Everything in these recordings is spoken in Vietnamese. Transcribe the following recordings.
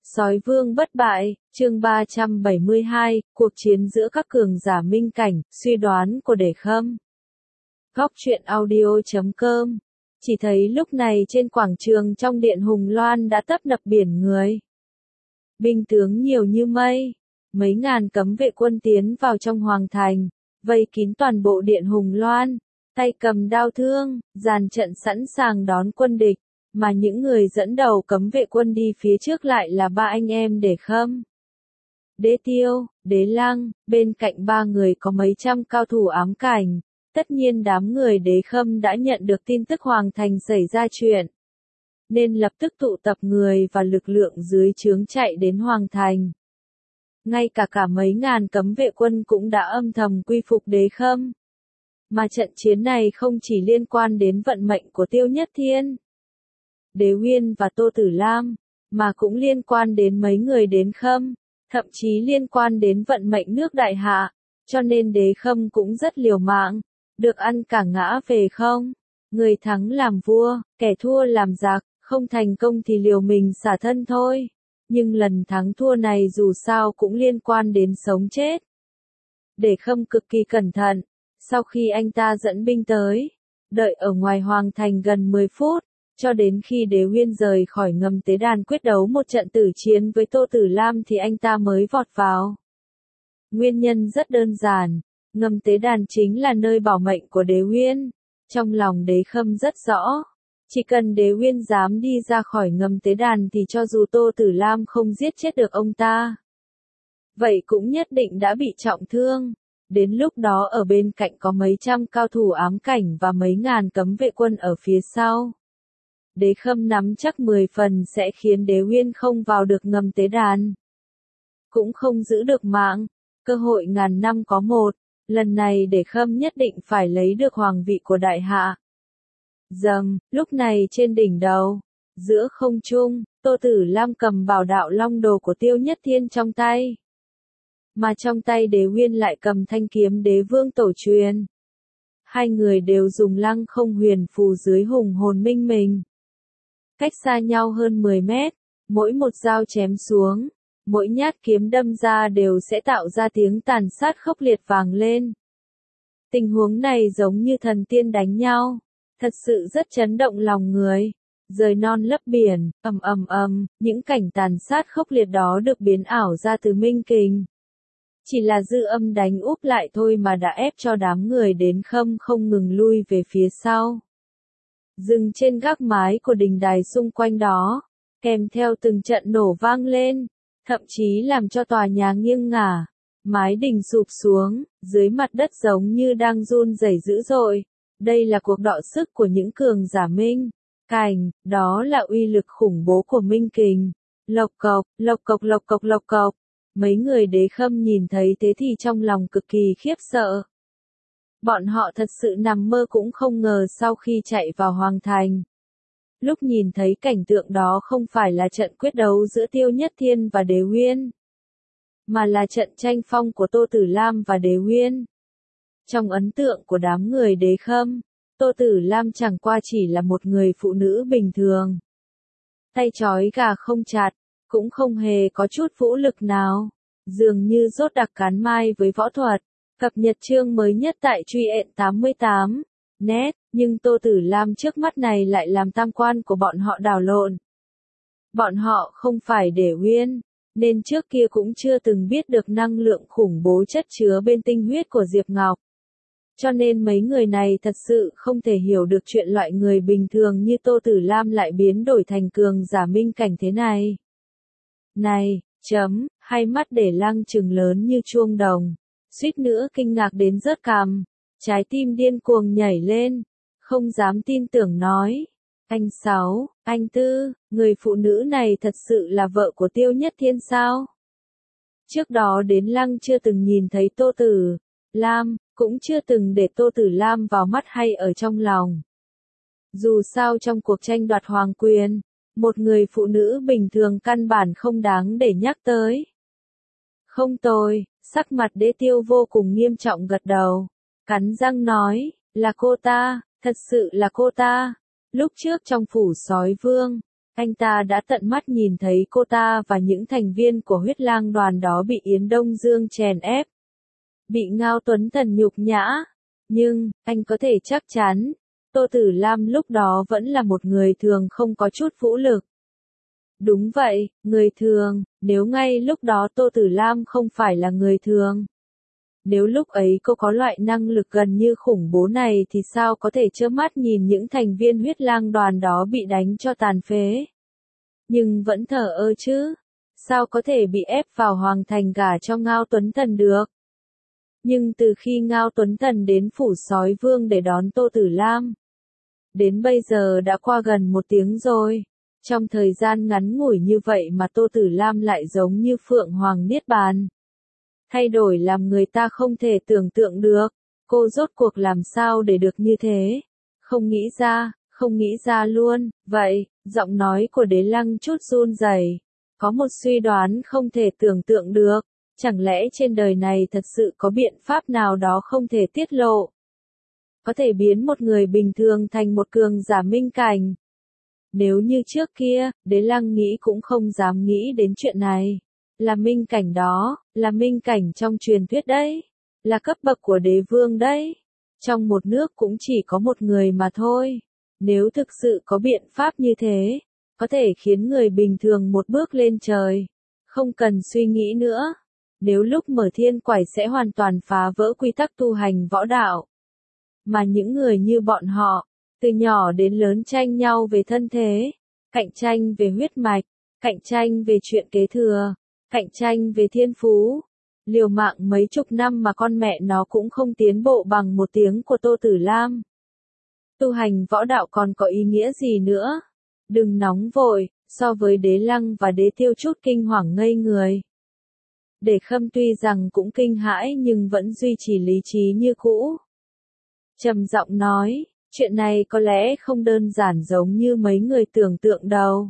Sói vương bất bại, chương 372, cuộc chiến giữa các cường giả minh cảnh, suy đoán của Đề Khâm. Góc truyện audio.com. Chỉ thấy lúc này trên quảng trường trong điện Hùng Loan đã tấp nập biển người. Binh tướng nhiều như mây, mấy ngàn cấm vệ quân tiến vào trong hoàng thành, vây kín toàn bộ điện Hùng Loan, tay cầm đao thương, dàn trận sẵn sàng đón quân địch. Mà những người dẫn đầu cấm vệ quân đi phía trước lại là ba anh em Đề Khâm, Đế Tiêu, Đế Lăng, bên cạnh ba người có mấy trăm cao thủ ám cảnh. Tất nhiên đám người Đế Khâm đã nhận được tin tức Hoàng Thành xảy ra chuyện, nên lập tức tụ tập người và lực lượng dưới trướng chạy đến Hoàng Thành. Ngay cả mấy ngàn cấm vệ quân cũng đã âm thầm quy phục Đế Khâm. Mà trận chiến này không chỉ liên quan đến vận mệnh của Tiêu Nhất Thiên, Đế Uyên và Tô Tử Lam, mà cũng liên quan đến mấy người Đế Khâm, thậm chí liên quan đến vận mệnh nước Đại Hạ, cho nên Đế Khâm cũng rất liều mạng, được ăn cả ngã về không. Người thắng làm vua, kẻ thua làm giặc, không thành công thì liều mình xả thân thôi. Nhưng lần thắng thua này dù sao cũng liên quan đến sống chết. Đế Khâm cực kỳ cẩn thận, sau khi anh ta dẫn binh tới, đợi ở ngoài hoàng thành gần 10 phút. Cho đến khi Đế Uyên rời khỏi ngầm tế đàn quyết đấu một trận tử chiến với Tô Tử Lam thì anh ta mới vọt vào. Nguyên nhân rất đơn giản, ngầm tế đàn chính là nơi bảo mệnh của Đế Uyên. Trong lòng Đế Khâm rất rõ, chỉ cần Đế Uyên dám đi ra khỏi ngầm tế đàn thì cho dù Tô Tử Lam không giết chết được ông ta, vậy cũng nhất định đã bị trọng thương. Đến lúc đó ở bên cạnh có mấy trăm cao thủ ám cảnh và mấy ngàn cấm vệ quân ở phía sau. Đế Khâm nắm chắc 10 phần sẽ khiến Đế Uyên không vào được ngầm tế đàn, cũng không giữ được mạng. Cơ hội ngàn năm có một, lần này Đế Khâm nhất định phải lấy được hoàng vị của Đại Hạ. Dầm, lúc này trên đỉnh đầu, giữa không trung, Tô Tử Lam cầm bảo đạo long đồ của Tiêu Nhất Thiên trong tay, mà trong tay Đế Uyên lại cầm thanh kiếm Đế Vương tổ truyền. Hai người đều dùng lăng không huyền phù dưới hùng hồn minh mình. Cách xa nhau hơn 10 mét, mỗi một dao chém xuống, mỗi nhát kiếm đâm ra đều sẽ tạo ra tiếng tàn sát khốc liệt vang lên. Tình huống này giống như thần tiên đánh nhau, thật sự rất chấn động lòng người. Rời non lấp biển, những cảnh tàn sát khốc liệt đó được biến ảo ra từ minh kình. Chỉ là dư âm đánh úp lại thôi mà đã ép cho đám người Đế Khâm không ngừng lui về phía sau. Dừng trên gác mái của đình đài xung quanh đó, kèm theo từng trận nổ vang lên, thậm chí làm cho tòa nhà nghiêng ngả, mái đình sụp xuống, dưới mặt đất giống như đang run rẩy dữ dội. Đây là cuộc đọ sức của những cường giả minh cảnh, đó là uy lực khủng bố của minh kình. Lộc cộc, lộc cộc lộc cộc lộc cộc. Mấy người Đế Khâm nhìn thấy thế thì trong lòng cực kỳ khiếp sợ. Bọn họ thật sự nằm mơ cũng không ngờ sau khi chạy vào hoàng thành, lúc nhìn thấy cảnh tượng đó không phải là trận quyết đấu giữa Tiêu Nhất Thiên và Đế Uyên, mà là trận tranh phong của Tô Tử Lam và Đế Uyên. Trong ấn tượng của đám người Đế Khâm, Tô Tử Lam chẳng qua chỉ là một người phụ nữ bình thường. Tay trói gà không chặt, cũng không hề có chút vũ lực nào, dường như rốt đặc cán mai với võ thuật. Cập nhật chương mới nhất tại Truyện 88. Net, nhưng Tô Tử Lam trước mắt này lại làm tam quan của bọn họ đảo lộn. Bọn họ không phải Đế Uyên, nên trước kia cũng chưa từng biết được năng lượng khủng bố chất chứa bên tinh huyết của Diệp Ngọc. Cho nên mấy người này thật sự không thể hiểu được chuyện loại người bình thường như Tô Tử Lam lại biến đổi thành cường giả minh cảnh thế này. Này, hai mắt Để Lăng trừng lớn như chuông đồng, suýt nữa kinh ngạc đến rớt cằm, trái tim điên cuồng nhảy lên, không dám tin tưởng nói. Anh Sáu, anh Tư, người phụ nữ này thật sự là vợ của Tiêu Nhất Thiên sao? Trước đó Đến Lăng chưa từng nhìn thấy Tô Tử Lam, cũng chưa từng để Tô Tử Lam vào mắt hay ở trong lòng. Dù sao trong cuộc tranh đoạt hoàng quyền, một người phụ nữ bình thường căn bản không đáng để nhắc tới. Không tồi, sắc mặt Đế Tiêu vô cùng nghiêm trọng gật đầu, cắn răng nói, là cô ta, thật sự là cô ta. Lúc trước trong phủ sói vương, Anh ta đã tận mắt nhìn thấy cô ta và những thành viên của huyết lang đoàn đó bị Yến Đông Dương chèn ép, bị Ngao Tuấn Thần nhục nhã. Nhưng, anh có thể chắc chắn, Tô Tử Lam lúc đó vẫn là một người thường không có chút vũ lực. Đúng vậy, người thường, nếu ngay lúc đó Tô Tử Lam không phải là người thường. Nếu lúc ấy cô có loại năng lực gần như khủng bố này thì sao có thể trơ mắt nhìn những thành viên huyết lang đoàn đó bị đánh cho tàn phế. Nhưng vẫn thờ ơ chứ. Sao có thể bị ép vào hoàng thành gả cho Ngao Tuấn Thần được. Nhưng từ khi Ngao Tuấn Thần đến phủ sói vương để đón Tô Tử Lam, đến bây giờ đã qua gần 1 tiếng rồi. Trong thời gian ngắn ngủi như vậy mà Tô Tử Lam lại giống như Phượng Hoàng Niết Bàn. Thay đổi làm người ta không thể tưởng tượng được. Cô rốt cuộc làm sao để được như thế? Không nghĩ ra luôn. Vậy, giọng nói của Đế Lăng chút run rẩy. Có một suy đoán không thể tưởng tượng được. Chẳng lẽ trên đời này thật sự có biện pháp nào đó không thể tiết lộ? Có thể biến một người bình thường thành một cường giả minh cảnh. Nếu như trước kia, Đế Lăng nghĩ cũng không dám nghĩ đến chuyện này. Là minh cảnh đó, là minh cảnh trong truyền thuyết đấy. Là cấp bậc của đế vương đấy. Trong một nước cũng chỉ có một người mà thôi. Nếu thực sự có biện pháp như thế, có thể khiến người bình thường một bước lên trời. Không cần suy nghĩ nữa. Nếu lúc mở thiên quải sẽ hoàn toàn phá vỡ quy tắc tu hành võ đạo. Mà những người như bọn họ, từ nhỏ đến lớn tranh nhau về thân thế, cạnh tranh về huyết mạch, cạnh tranh về chuyện kế thừa, cạnh tranh về thiên phú. Liều mạng mấy chục năm mà con mẹ nó cũng không tiến bộ bằng 1 tiếng của Tô Tử Lam. Tu hành võ đạo còn có ý nghĩa gì nữa? Đừng nóng vội, so với Đế Lăng và Đế Tiêu chút kinh hoàng ngây người. Để Khâm tuy rằng cũng kinh hãi nhưng vẫn duy trì lý trí như cũ. Trầm giọng nói, chuyện này có lẽ không đơn giản giống như mấy người tưởng tượng đâu.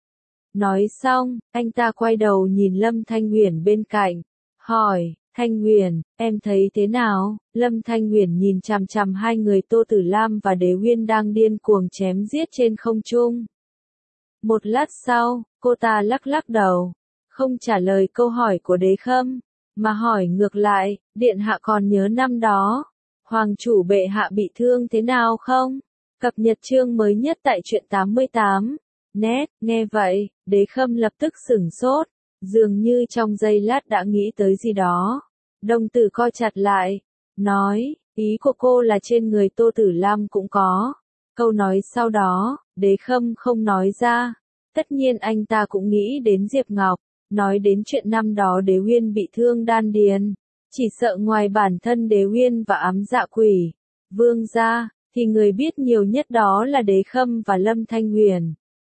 Nói xong, anh ta quay đầu nhìn Lâm Thanh Huyền bên cạnh, hỏi, Thanh Huyền, em thấy thế nào? Lâm Thanh Huyền nhìn chằm chằm hai người Tô Tử Lam và Đế Uyên đang điên cuồng chém giết trên không trung. Một lát sau, cô ta lắc lắc đầu, không trả lời câu hỏi của Đế Khâm, mà hỏi ngược lại, điện hạ còn nhớ năm đó, hoàng chủ bệ hạ bị thương thế nào không? Cập nhật chương mới nhất tại truyện 88. Net, nghe vậy, Đế Khâm lập tức sửng sốt, dường như trong giây lát đã nghĩ tới gì đó. Đồng tử co chặt lại, nói, ý của cô là trên người Tô Tử Lam cũng có. Câu nói sau đó, Đế Khâm không nói ra. Tất nhiên anh ta cũng nghĩ đến Diệp Ngọc, nói đến chuyện năm đó Đế Uyên bị thương đan điền. Chỉ sợ ngoài bản thân Đế Uyên và ám dạ quỷ, vương gia, thì người biết nhiều nhất đó là Đế Khâm và Lâm Thanh Huyền.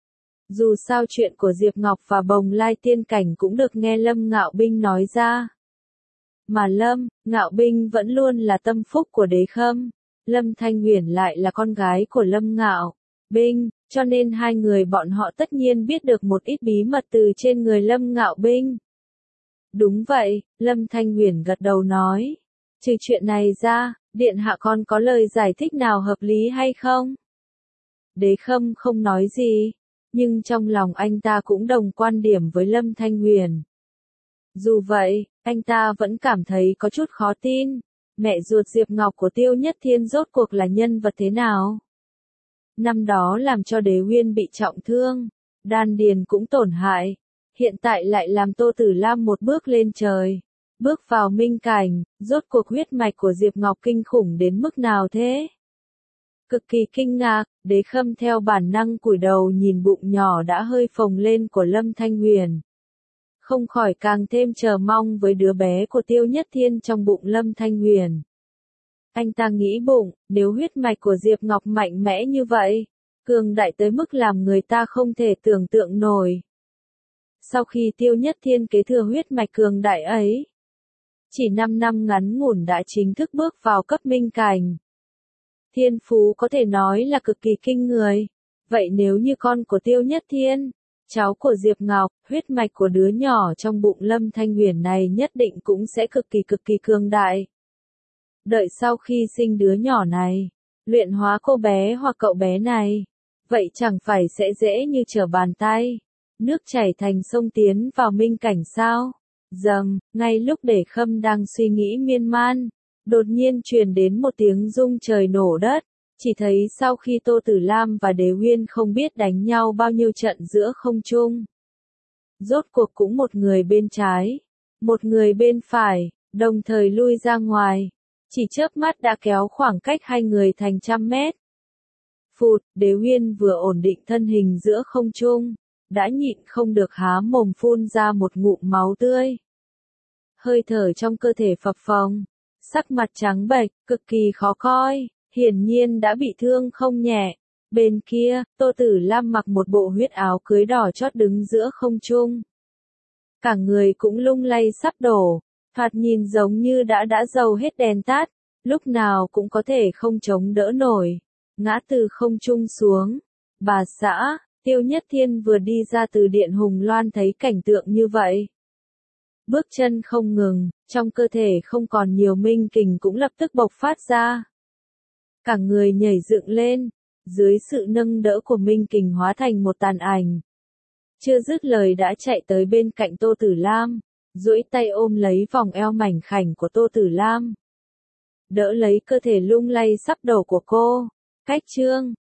Dù sao chuyện của Diệp Ngọc và Bồng Lai tiên cảnh cũng được nghe Lâm Ngạo Binh nói ra. Mà Lâm, Ngạo Binh vẫn luôn là tâm phúc của Đế Khâm. Lâm Thanh Huyền lại là con gái của Lâm Ngạo Binh, cho nên hai người bọn họ tất nhiên biết được một ít bí mật từ trên người Lâm Ngạo Binh. Đúng vậy, Lâm Thanh Huyền gật đầu nói. Trừ chuyện này ra, điện hạ còn có lời giải thích nào hợp lý hay không? Đế Khâm không nói gì, nhưng trong lòng anh ta cũng đồng quan điểm với Lâm Thanh Huyền. Dù vậy, anh ta vẫn cảm thấy có chút khó tin. Mẹ ruột Diệp Ngọc của Tiêu Nhất Thiên rốt cuộc là nhân vật thế nào? Năm đó làm cho Đế Uyên bị trọng thương, đan điền cũng tổn hại. Hiện tại lại làm Tô Tử Lam một bước lên trời, bước vào minh cảnh, rốt cuộc huyết mạch của Diệp Ngọc kinh khủng đến mức nào thế? Cực kỳ kinh ngạc, Đế Khâm theo bản năng cúi đầu nhìn bụng nhỏ đã hơi phồng lên của Lâm Thanh Huyền. Không khỏi càng thêm chờ mong với đứa bé của Tiêu Nhất Thiên trong bụng Lâm Thanh Huyền. Anh ta nghĩ bụng, nếu huyết mạch của Diệp Ngọc mạnh mẽ như vậy, cường đại tới mức làm người ta không thể tưởng tượng nổi. Sau khi Tiêu Nhất Thiên kế thừa huyết mạch cường đại ấy, chỉ 5 năm ngắn ngủn đã chính thức bước vào cấp minh cảnh. Thiên phú có thể nói là cực kỳ kinh người. Vậy nếu như con của Tiêu Nhất Thiên, cháu của Diệp Ngọc, huyết mạch của đứa nhỏ trong bụng Lâm Thanh Huyền này nhất định cũng sẽ cực kỳ cường đại. Đợi sau khi sinh đứa nhỏ này, luyện hóa cô bé hoặc cậu bé này, vậy chẳng phải sẽ dễ như trở bàn tay. Nước chảy thành sông tiến vào minh cảnh sao? Dầm, ngay lúc Để Khâm đang suy nghĩ miên man, đột nhiên truyền đến một tiếng rung trời nổ đất. Chỉ thấy sau khi Tô Tử Lam và Đế Uyên không biết đánh nhau bao nhiêu trận giữa không trung, rốt cuộc cũng một người bên trái, một người bên phải, đồng thời lui ra ngoài. Chỉ chớp mắt đã kéo khoảng cách hai người thành 100 mét. Phụt, Đế Uyên vừa ổn định thân hình giữa không trung, đã nhịn không được há mồm phun ra một ngụm máu tươi. Hơi thở trong cơ thể phập phồng, sắc mặt trắng bệch, cực kỳ khó coi, hiển nhiên đã bị thương không nhẹ. Bên kia, Tô Tử Lam mặc một bộ huyết áo cưới đỏ chót đứng giữa không trung. Cả người cũng lung lay sắp đổ, thoạt nhìn giống như đã dầu hết đèn tắt, lúc nào cũng có thể không chống đỡ nổi. Ngã từ không trung xuống. Bà xã, Tiêu Nhất Thiên vừa đi ra từ điện Hùng Loan thấy cảnh tượng như vậy. Bước chân không ngừng, trong cơ thể không còn nhiều minh kình cũng lập tức bộc phát ra. Cả người nhảy dựng lên, dưới sự nâng đỡ của minh kình hóa thành một tàn ảnh. Chưa dứt lời đã chạy tới bên cạnh Tô Tử Lam, duỗi tay ôm lấy vòng eo mảnh khảnh của Tô Tử Lam. Đỡ lấy cơ thể lung lay sắp đổ của cô. Cách chương